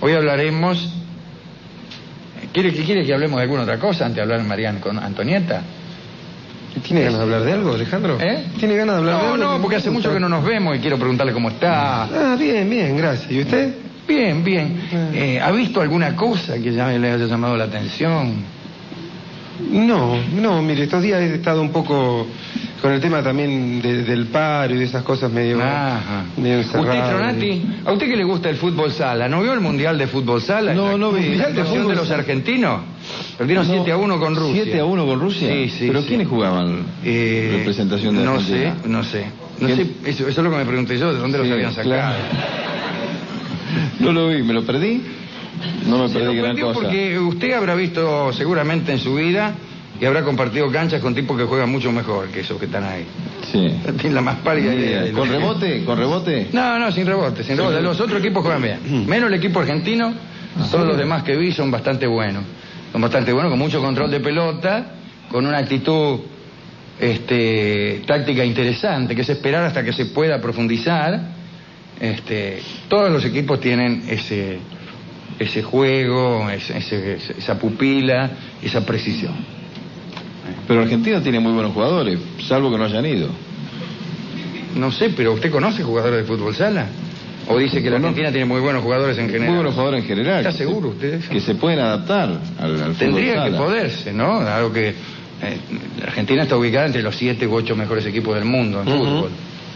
Hoy hablaremos... ¿Quiere que hablemos de alguna otra cosa antes de hablar de María Antonieta? ¿Tiene ganas de hablar de algo, Alejandro? ¿Tiene ganas de hablar de algo? No, porque hace mucho que no nos vemos y quiero preguntarle cómo está. Ah, bien, gracias. ¿Y usted? Bien. ¿Ha visto alguna cosa que ya le haya llamado la atención? No, mire, estos días he estado un poco con el tema también del paro y de esas cosas medio encerrado. ¿Usted, Tronati, a usted que le gusta el fútbol sala, no vio el Mundial de Fútbol Sala? No vi. ¿La actuación de los argentinos? Perdieron 7-1 con Rusia. ¿7-1 con Rusia? Sí. ¿Pero quiénes jugaban? Representación de Argentina. No sé. Eso es lo que me pregunté yo, ¿de dónde los habían sacado? Claro. No lo vi, ¿me lo perdí? No me perdí gran cosa. Porque usted habrá visto seguramente en su vida y habrá compartido canchas con tipos que juegan mucho mejor que esos que están ahí. Sí. Tiene la más pálida idea. ¿Con rebote? ¿Con rebote? No, sin rebote. Los otros equipos juegan bien. Menos el equipo argentino, todos los demás que vi son bastante buenos. Son bastante buenos, con mucho control de pelota, con una actitud táctica interesante, que es esperar hasta que se pueda profundizar. Todos los equipos tienen ese juego, esa pupila, esa precisión. Pero Argentina tiene muy buenos jugadores, salvo que no hayan ido. No sé, pero ¿usted conoce jugadores de fútbol sala? ¿O dice que la Argentina tiene muy buenos jugadores en general? Muy buenos jugadores en general. ¿Está seguro usted de eso? Que se pueden adaptar al fútbol sala. Tendría que poderse, ¿no? Algo que... la Argentina está ubicada entre los 7 u 8 mejores equipos del mundo en fútbol.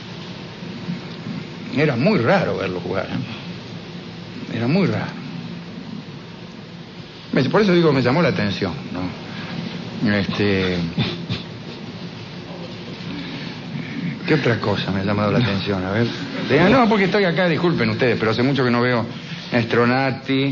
Era muy raro verlo jugar, ¿eh? Era muy raro. Por eso digo, me llamó la atención, ¿no? ¿Qué otra cosa me ha llamado la atención? A ver. No, porque estoy acá, disculpen ustedes, pero hace mucho que no veo a Stronati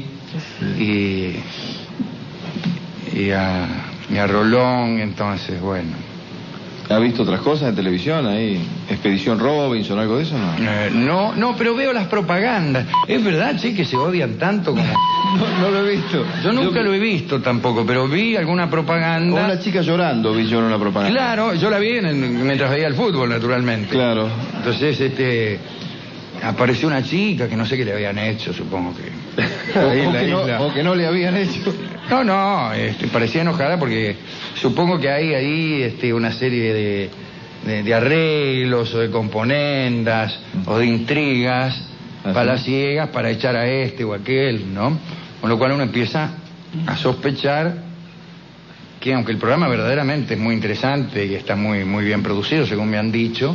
y a Rolón, entonces, bueno. ¿Ha visto otras cosas en televisión ahí? ¿Expedición Robinson, algo de eso, no? No, pero veo las propagandas. ¿Es verdad, che, que se odian tanto como...? No lo he visto. Yo nunca lo he visto tampoco, pero vi alguna propaganda... O una chica llorando vi yo en una propaganda. Claro, yo la vi mientras veía el fútbol, naturalmente. Claro. Entonces, apareció una chica que no sé qué le habían hecho, supongo que... o que no le habían hecho. No, parecía enojada porque supongo que hay ahí una serie de arreglos o de componendas o de intrigas palaciegas para echar a este o aquel, ¿no? Con lo cual uno empieza a sospechar que, aunque el programa verdaderamente es muy interesante y está muy bien producido, según me han dicho,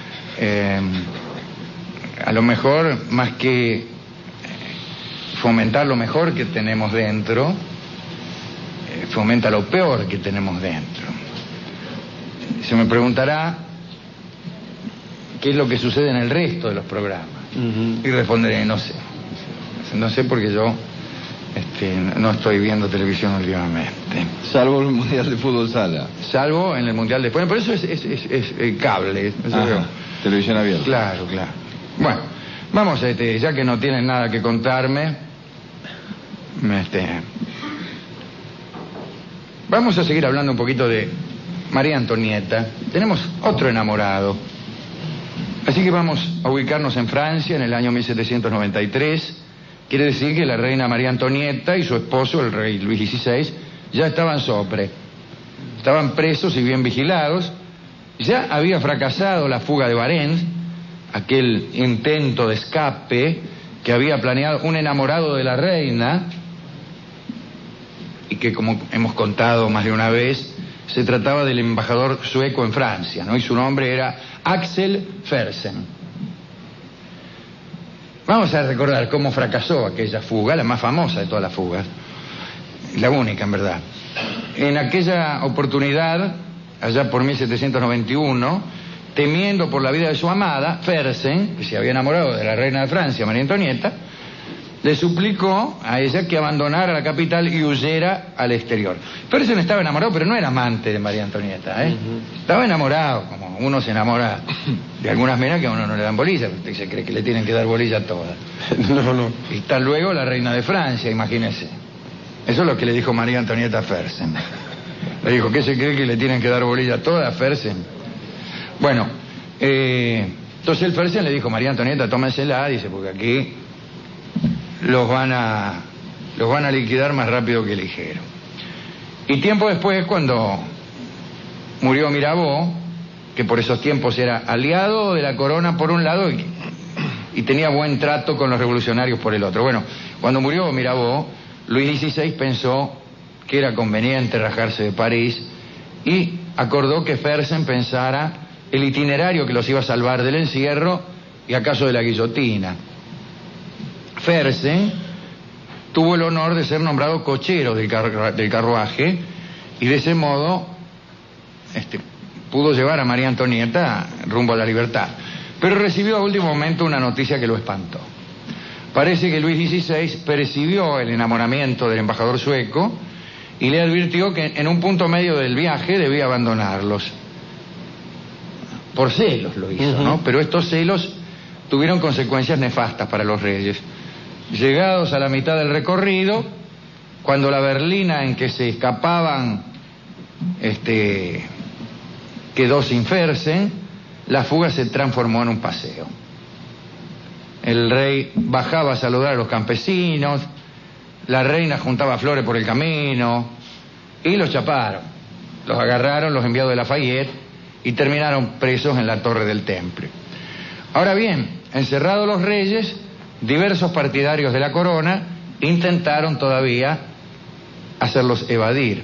a lo mejor, más que fomentar lo mejor que tenemos dentro, fomenta lo peor que tenemos dentro. Se me preguntará qué es lo que sucede en el resto de los programas. Y responderé, no sé. No sé porque yo no estoy viendo televisión últimamente. Salvo el Mundial de Fútbol Sala. Salvo en el Mundial de... Bueno, pero eso es cable. Televisión abierta. Claro. Bueno, vamos ya que no tienen nada que contarme, vamos a seguir hablando un poquito de María Antonieta. Tenemos otro enamorado. Así que vamos a ubicarnos en Francia en el año 1793. Quiere decir que la reina María Antonieta y su esposo, el rey Luis XVI, ya estaban sopre. Estaban presos y bien vigilados. Ya había fracasado la fuga de Varennes, aquel intento de escape que había planeado un enamorado de la reina, y que, como hemos contado más de una vez, se trataba del embajador sueco en Francia, ¿no? Y su nombre era Axel Fersen. Vamos a recordar cómo fracasó aquella fuga, la más famosa de todas las fugas, la única en verdad. En aquella oportunidad, allá por 1791, temiendo por la vida de su amada, Fersen, que se había enamorado de la reina de Francia, María Antonieta, le suplicó a ella que abandonara la capital y huyera al exterior. Fersen estaba enamorado, pero no era amante de María Antonieta, Estaba enamorado, como uno se enamora de algunas minas que a uno no le dan bolilla, usted se cree que le tienen que dar bolilla a todas. No. Y está luego la reina de Francia, imagínese. Eso es lo que le dijo María Antonieta a Fersen. Le dijo, ¿qué se cree que le tienen que dar bolilla a todas, Fersen? Bueno, entonces el Fersen le dijo, María Antonieta, tómensela, dice, porque aquí los van a liquidar más rápido que ligero. Y tiempo después, cuando murió Mirabeau, que por esos tiempos era aliado de la corona por un lado y tenía buen trato con los revolucionarios por el otro. Bueno, cuando murió Mirabeau, Luis XVI pensó que era conveniente rajarse de París y acordó que Fersen pensara el itinerario que los iba a salvar del encierro y acaso de la guillotina. Fersen tuvo el honor de ser nombrado cochero del carruaje y de ese modo pudo llevar a María Antonieta rumbo a la libertad. Pero recibió a último momento una noticia que lo espantó. Parece que Luis XVI percibió el enamoramiento del embajador sueco y le advirtió que en un punto medio del viaje debía abandonarlos. Por celos lo hizo, ¿no? Pero estos celos tuvieron consecuencias nefastas para los reyes. Llegados a la mitad del recorrido, cuando la berlina en que se escapaban quedó sin Fersen, la fuga se transformó en un paseo. El rey bajaba a saludar a los campesinos, la reina juntaba flores por el camino y los chaparon. Los agarraron los enviados de Lafayette y terminaron presos en la torre del Temple. Ahora bien, encerrados los reyes, diversos partidarios de la corona intentaron todavía hacerlos evadir.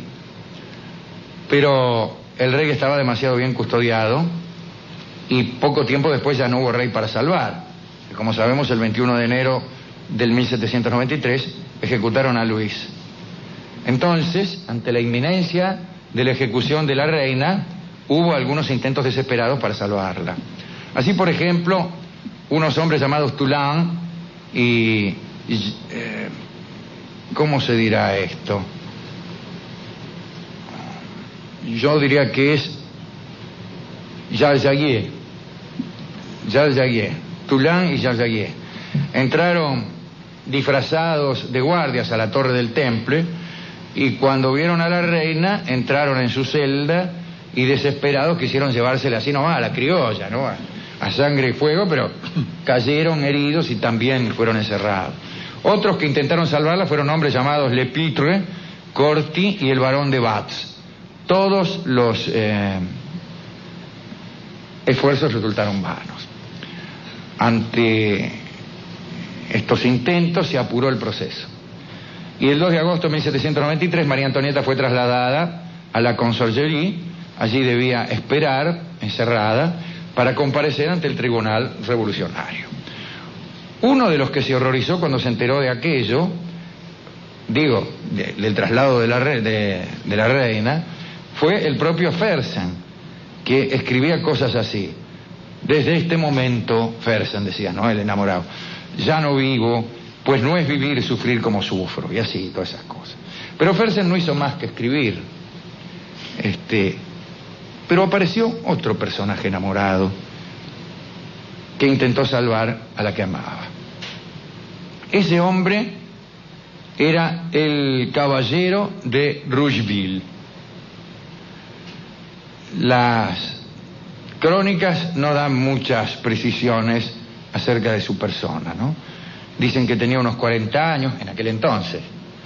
Pero el rey estaba demasiado bien custodiado y poco tiempo después ya no hubo rey para salvar. Como sabemos, el 21 de enero del 1793 ejecutaron a Luis. Entonces, ante la inminencia de la ejecución de la reina, hubo algunos intentos desesperados para salvarla. Así, por ejemplo, unos hombres llamados Toulon y ¿cómo se dirá esto? Yo diría que es Jaljaguier, Toulon y Jaljaguier. Entraron disfrazados de guardias a la torre del Temple y cuando vieron a la reina entraron en su celda y desesperados quisieron llevársela así nomás a la criolla, ¿no? A sangre y fuego, pero cayeron heridos y también fueron encerrados. Otros que intentaron salvarla fueron hombres llamados Lepitre, Corti y el barón de Batz. Todos los esfuerzos resultaron vanos. Ante estos intentos se apuró el proceso. Y el 2 de agosto de 1793 María Antonieta fue trasladada a la Conciergerie. Allí debía esperar, encerrada, para comparecer ante el tribunal revolucionario. Uno de los que se horrorizó cuando se enteró de aquello, del traslado de la reina, fue el propio Fersen, que escribía cosas así. Desde este momento, Fersen decía, ¿no? El enamorado, ya no vivo, pues no es vivir y sufrir como sufro, y así, todas esas cosas. Pero Fersen no hizo más que escribir. Pero apareció otro personaje enamorado que intentó salvar a la que amaba. Ese hombre era el caballero de Rougeville. Las crónicas no dan muchas precisiones acerca de su persona, ¿no? Dicen que tenía unos 40 años en aquel entonces,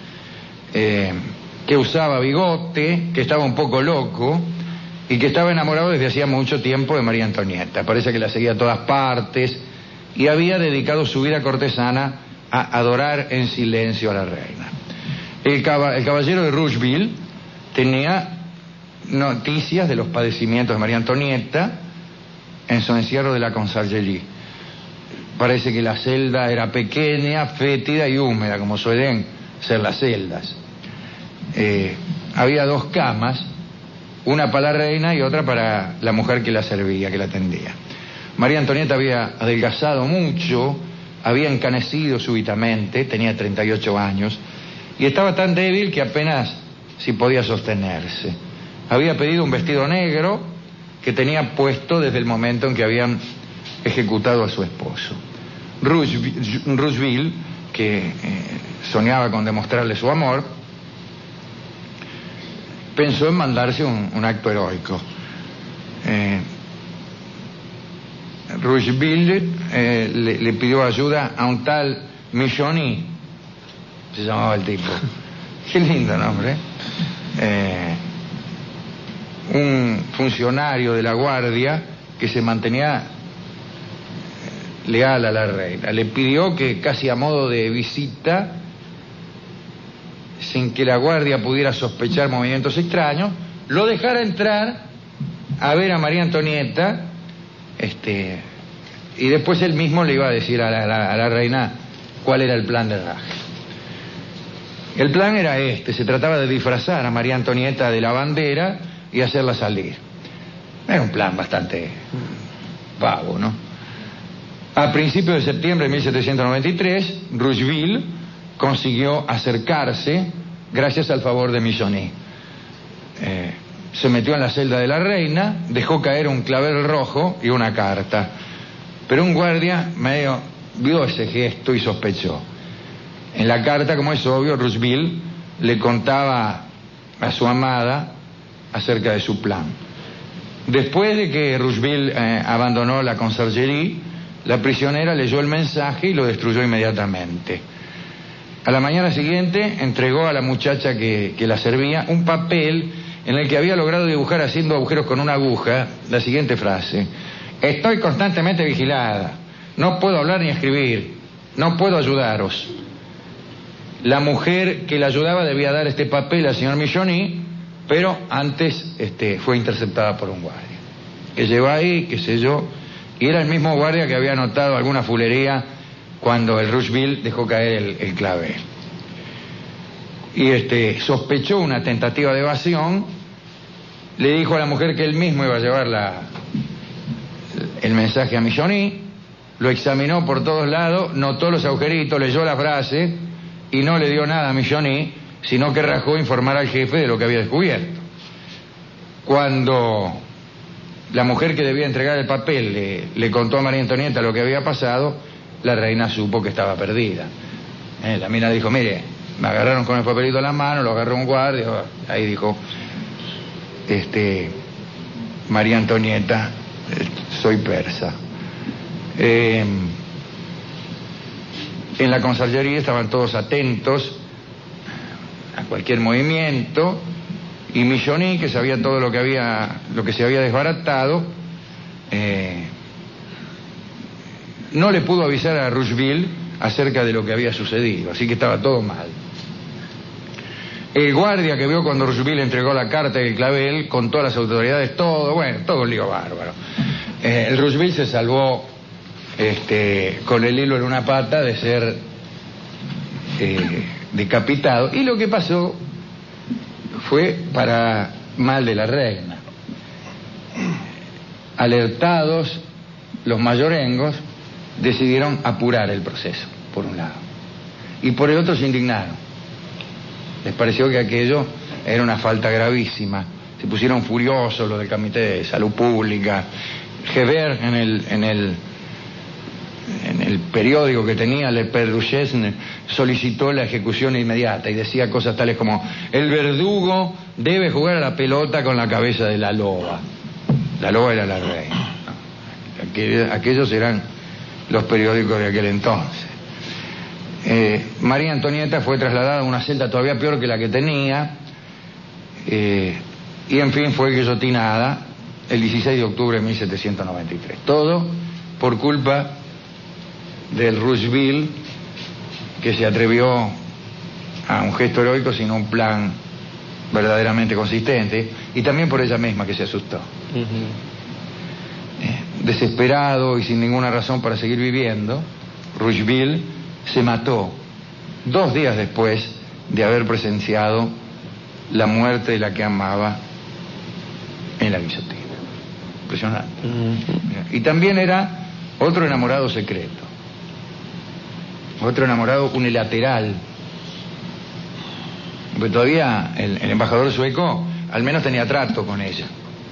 que usaba bigote, que estaba un poco loco y que estaba enamorado desde hacía mucho tiempo de María Antonieta. Parece que la seguía a todas partes y había dedicado su vida cortesana a adorar en silencio a la reina. El caballero de Rougeville tenía noticias de los padecimientos de María Antonieta en su encierro de la Conciergerie. Parece que la celda era pequeña, fétida y húmeda, como suelen ser las celdas. Había 2 camas, una para la reina y otra para la mujer que la servía, que la atendía. María Antonieta había adelgazado mucho, había encanecido súbitamente, tenía 38 años, y estaba tan débil que apenas si podía sostenerse. Había pedido un vestido negro que tenía puesto desde el momento en que habían ejecutado a su esposo. Rougeville, que soñaba con demostrarle su amor, pensó en mandarse un acto heroico. Rougeville le pidió ayuda a un tal Michoni, se llamaba el tipo. Qué lindo nombre. Un funcionario de la guardia que se mantenía leal a la reina. Le pidió que, casi a modo de visita, sin que la guardia pudiera sospechar movimientos extraños, lo dejara entrar a ver a María Antonieta, y después él mismo le iba a decir a la reina cuál era el plan de raje. El plan era se trataba de disfrazar a María Antonieta de la bandera y hacerla salir. Era un plan bastante vago, ¿no? A principios de septiembre de 1793, Rocheville consiguió acercarse gracias al favor de Michonnet. Se metió en la celda de la reina, dejó caer un clavel rojo y una carta. Pero un guardia medio vio ese gesto y sospechó. En la carta, como es obvio, Rocheville le contaba a su amada acerca de su plan. Después de que Rocheville abandonó la Conciergerie, la prisionera leyó el mensaje y lo destruyó inmediatamente. A la mañana siguiente entregó a la muchacha que la servía un papel en el que había logrado dibujar, haciendo agujeros con una aguja, la siguiente frase: estoy constantemente vigilada, no puedo hablar ni escribir, no puedo ayudaros. La mujer que la ayudaba debía dar este papel al señor Michonnet, pero antes fue interceptada por un guardia que llegó ahí, qué sé yo, y era el mismo guardia que había notado alguna fulería cuando el Rocheville dejó caer el clavel. Y sospechó una tentativa de evasión, le dijo a la mujer que él mismo iba a llevar el mensaje a Michonnet, lo examinó por todos lados, notó los agujeritos, leyó la frase y no le dio nada a Michonnet, sino que rajó informar al jefe de lo que había descubierto. Cuando la mujer que debía entregar el papel le contó a María Antonieta lo que había pasado, la reina supo que estaba perdida. La mina dijo: mire, me agarraron con el papelito en la mano, lo agarró un guardia. Ahí dijo María Antonieta, soy persa. En la Conciergerie estaban todos atentos a cualquier movimiento, y Michonnet, que sabía todo lo que se había desbaratado, no le pudo avisar a Rocheville acerca de lo que había sucedido, así que estaba todo mal. El guardia que vio cuando Rocheville entregó la carta y el clavel contó a las autoridades todo un lío bárbaro. El Rocheville se salvó con el hilo en una pata de ser decapitado, y lo que pasó fue para mal de la reina. Alertados, los mayorengos decidieron apurar el proceso, por un lado, y por el otro se indignaron. Les pareció que aquello era una falta gravísima. Se pusieron furiosos los del Comité de Salud Pública. Hebert, en el periódico que tenía, Le Père Duchesne, solicitó la ejecución inmediata y decía cosas tales como: el verdugo debe jugar a la pelota con la cabeza de la loba. La loba era la reina. Aquellos eran los periódicos de aquel entonces. María Antonieta fue trasladada a una celda todavía peor que la que tenía, y en fin fue guillotinada el 16 de octubre de 1793. Todo por culpa del Rocheville, que se atrevió a un gesto heroico sin un plan verdaderamente consistente, y también por ella misma, que se asustó. Desesperado y sin ninguna razón para seguir viviendo, Rocheville se mató 2 días después de haber presenciado la muerte de la que amaba en la guillotina. Impresionante. Y también era otro enamorado secreto, otro enamorado unilateral, porque todavía el embajador sueco al menos tenía trato con ella,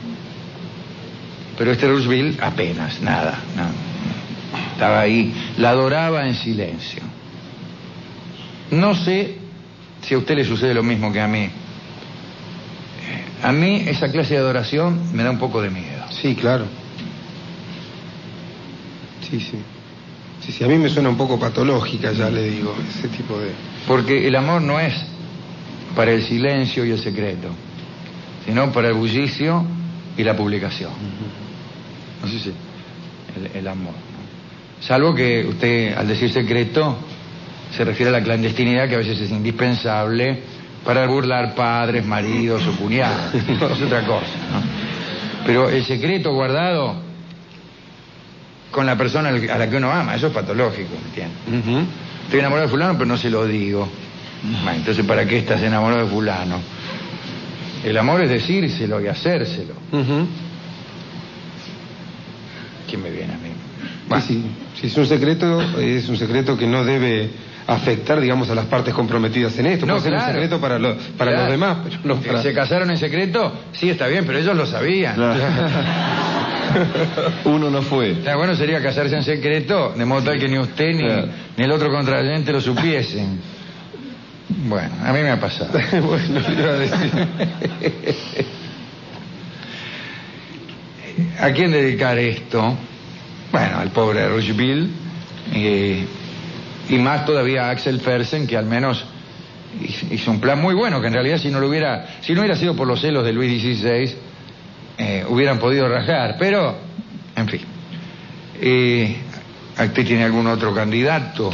pero Rocheville apenas, nada. Estaba ahí, la adoraba en silencio. No sé si a usted le sucede lo mismo que a mí. A mí esa clase de adoración me da un poco de miedo. Sí, claro. Sí, a mí me suena un poco patológica, ya le digo, ese tipo de... Porque el amor no es para el silencio y el secreto, sino para el bullicio y la publicación. No sé si el amor, ¿no? Salvo que usted, al decir secreto, se refiere a la clandestinidad, que a veces es indispensable para burlar padres, maridos o cuñados. Es otra cosa, ¿no? Pero el secreto guardado con la persona a la que uno ama, eso es patológico, ¿me entiendes? Estoy enamorado de fulano, pero no se lo digo. Bueno, entonces, ¿para qué estás enamorado de fulano? El amor es decírselo y hacérselo. ¿Quién me viene a mí? Bueno. Si es un secreto que no debe afectar, digamos, a las partes comprometidas en esto. No, puede ser un secreto para los demás, pero no para... ¿Se casaron en secreto? Sí, está bien, pero ellos lo sabían. Claro. Uno no fue. O sea, bueno, sería casarse en secreto, de modo tal que ni usted ni el otro contrayente lo supiesen. Bueno, a mí me ha pasado. Bueno, le iba a decir. ¿A quién dedicar esto? Bueno, al pobre Rushville, y más todavía a Axel Fersen, que al menos hizo un plan muy bueno, que en realidad si no hubiera sido por los celos de Luis XVI, hubieran podido rajar, pero, en fin. ¿Usted tiene algún otro candidato?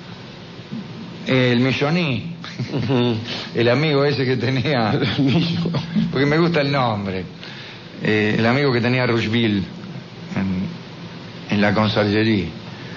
El Milloni, el amigo ese que tenía, porque me gusta el nombre, el amigo que tenía Rushville en la Conserjería.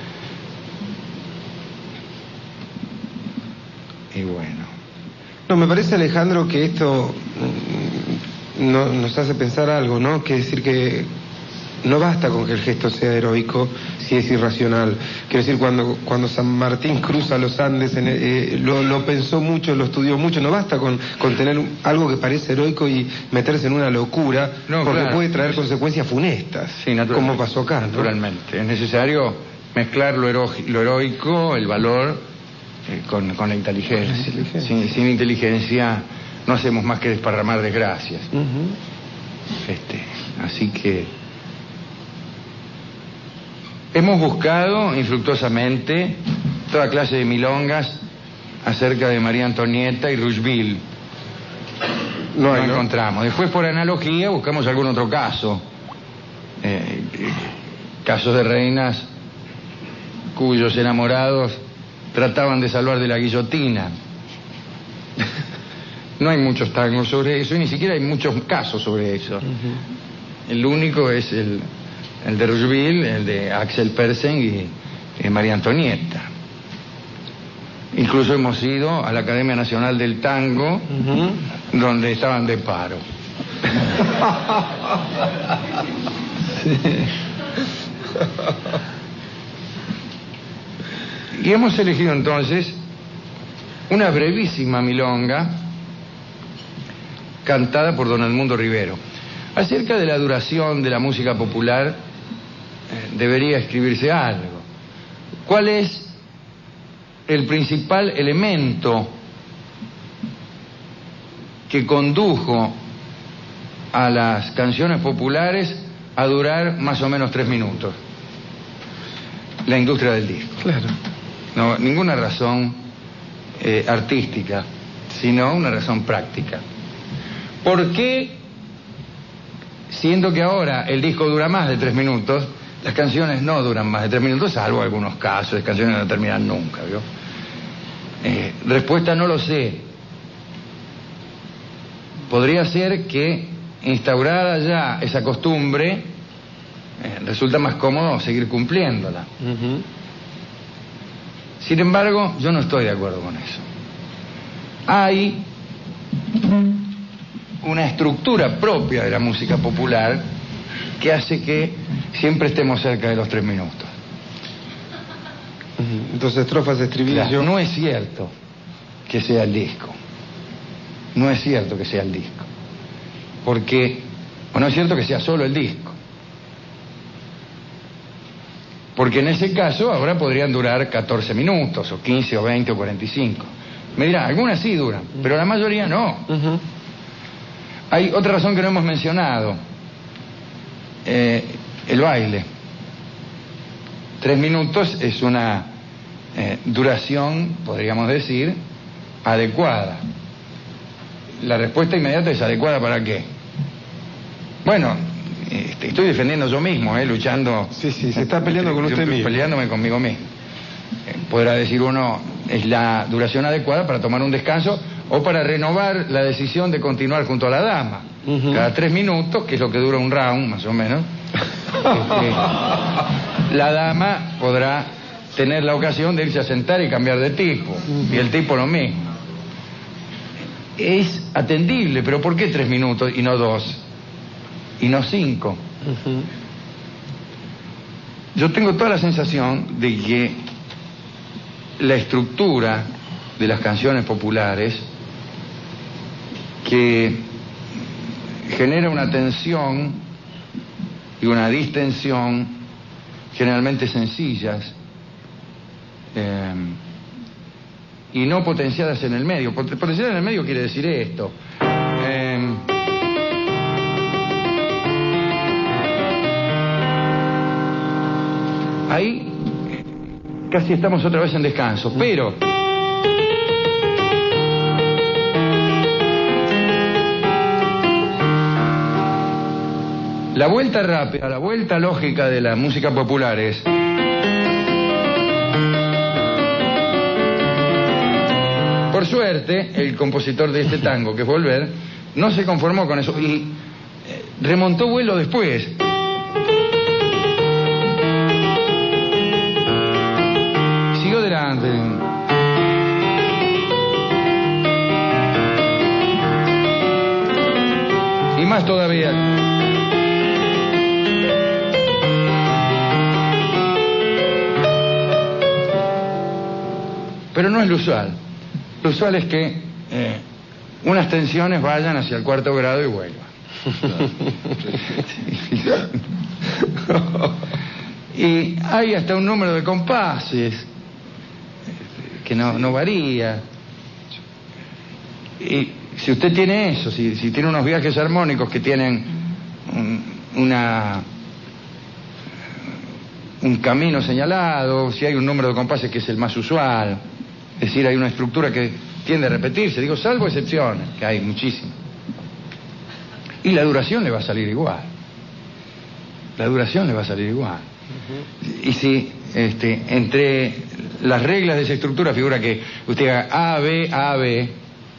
Y bueno. No, me parece, Alejandro, que esto nos hace pensar algo, ¿no? Que decir que no basta con que el gesto sea heroico si es irracional. Quiero decir, cuando San Martín cruza los Andes, lo pensó mucho, lo estudió mucho. No basta con tener algo que parece heroico y meterse en una locura, porque claro, puede traer consecuencias funestas, sí, como pasó acá, ¿no? Naturalmente. Es necesario mezclar lo heroico, el valor, con la inteligencia. Sin inteligencia no hacemos más que desparramar desgracias. Así que hemos buscado infructuosamente toda clase de milongas acerca de María Antonieta y Rushville. No encontramos. Después, por analogía, buscamos algún otro caso. Casos de reinas cuyos enamorados trataban de salvar de la guillotina. No hay muchos tangos sobre eso, y ni siquiera hay muchos casos sobre eso. El único es el de Rushville, el de Axel Fersen y María Antonieta. Incluso hemos ido a la Academia Nacional del Tango, donde estaban de paro. Y hemos elegido entonces una brevísima milonga cantada por don Edmundo Rivero. Acerca de la duración de la música popular debería escribirse algo. ¿Cuál es el principal elemento que condujo a las canciones populares a durar más o menos 3 minutos? La industria del disco. Claro. No, ninguna razón artística, sino una razón práctica. ¿Por qué, siendo que ahora el disco dura más de 3 minutos, las canciones no duran más de 3 minutos, salvo algunos casos de canciones que no terminan nunca, ¿vio? Respuesta: no lo sé. Podría ser que, instaurada ya esa costumbre, resulta más cómodo seguir cumpliéndola. Sin embargo, yo no estoy de acuerdo con eso. Hay una estructura propia de la música popular que hace que siempre estemos cerca de los 3 minutos. Entonces, estrofas, estribillos. Claro, no es cierto que sea el disco. No es cierto que sea el disco. Porque, o no es cierto que sea solo el disco. Porque en ese caso ahora podrían durar 14 minutos, o 15, o 20, o 45. Me dirán, algunas sí duran, pero la mayoría no. Hay otra razón que no hemos mencionado. El baile. 3 minutos es una duración, podríamos decir, adecuada. La respuesta inmediata es: ¿adecuada para qué? Bueno, estoy defendiendo yo mismo, luchando. Sí, se está peleando con usted mismo. Peleándome conmigo mismo. Podrá decir uno, es la duración adecuada para tomar un descanso o para renovar la decisión de continuar junto a la dama. Cada 3 minutos, que es lo que dura un round, más o menos, la dama podrá tener la ocasión de irse a sentar y cambiar de tipo. Y el tipo lo mismo. Es atendible, pero ¿por qué 3 minutos y no 2? Y no 5. Yo tengo toda la sensación de que la estructura de las canciones populares, que genera una tensión y una distensión generalmente sencillas y no potenciadas en el medio. Potenciadas en el medio quiere decir esto. Ahí casi estamos otra vez en descanso, pero la vuelta rápida, la vuelta lógica de la música popular es: por suerte, el compositor de este tango, que es Volver, no se conformó con eso y remontó vuelo después. Siguió adelante. Y más todavía. Pero no es lo usual. Lo usual es que unas tensiones vayan hacia el 4º grado y vuelvan. Y hay hasta un número de compases que no varía. Y si usted tiene eso, si tiene unos viajes armónicos que tienen un camino señalado, si hay un número de compases que es el más usual, es decir, hay una estructura que tiende a repetirse, digo, salvo excepciones, que hay muchísimas. Y la duración le va a salir igual. La duración le va a salir igual. Y si entre las reglas de esa estructura figura que usted haga A, B, A, B,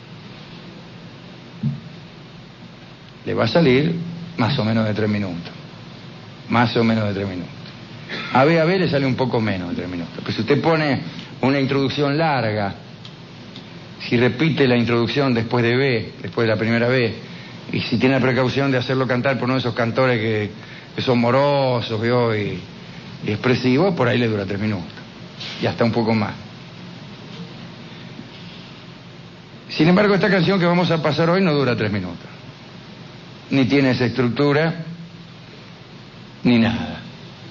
le va a salir más o menos de 3 minutos. Más o menos de 3 minutos. A, B, A, B le sale un poco menos de 3 minutos. Pues si usted pone una introducción larga, si repite la introducción después de B, después de la primera B, y si tiene la precaución de hacerlo cantar por uno de esos cantores que son morosos, ¿vio? Y expresivos, por ahí le dura 3 minutos. Y hasta un poco más. Sin embargo, esta canción que vamos a pasar hoy no dura 3 minutos. Ni tiene esa estructura, ni nada.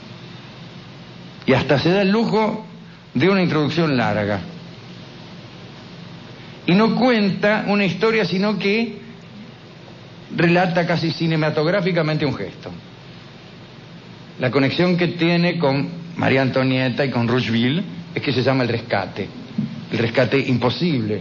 Y hasta se da el lujo de una introducción larga. Y no cuenta una historia, sino que relata casi cinematográficamente un gesto. La conexión que tiene con María Antonieta y con Rocheville es que se llama el rescate imposible.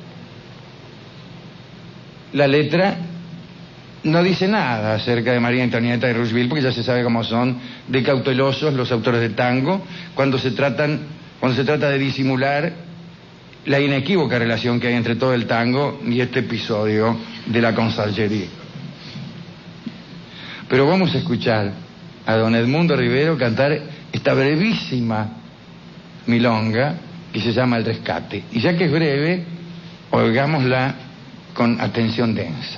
La letra no dice nada acerca de María Antonieta y Rocheville, porque ya se sabe cómo son de cautelosos los autores de tango cuando se trata de disimular la inequívoca relación que hay entre todo el tango y este episodio de la conserjería. Pero vamos a escuchar a don Edmundo Rivero cantar esta brevísima milonga que se llama El Rescate. Y ya que es breve, oigámosla con atención densa.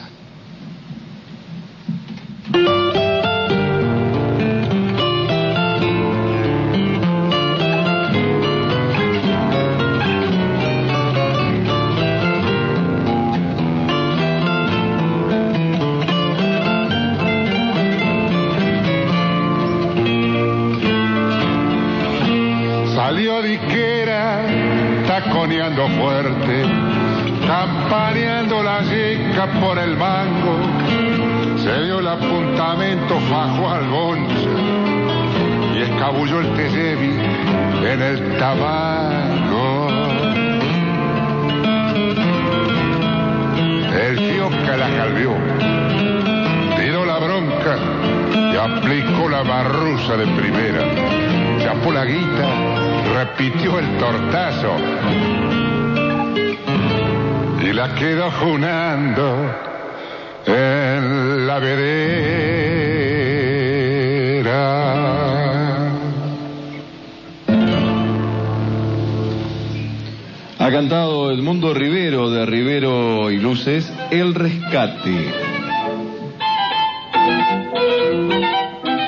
Salió Diquera taconeando fuerte, campaneando la yeca por el mango, se dio el apuntamento, fajó al bonche y escabulló el tejevi en el tabaco. boca la calvió. Tiró la bronca y aplicó la barrusa de primera. Chapó la guita, repitió el tortazo y la quedó junando en la vereda. Ha cantado Edmundo Rivero, de Rivero y Luces, El Rescate.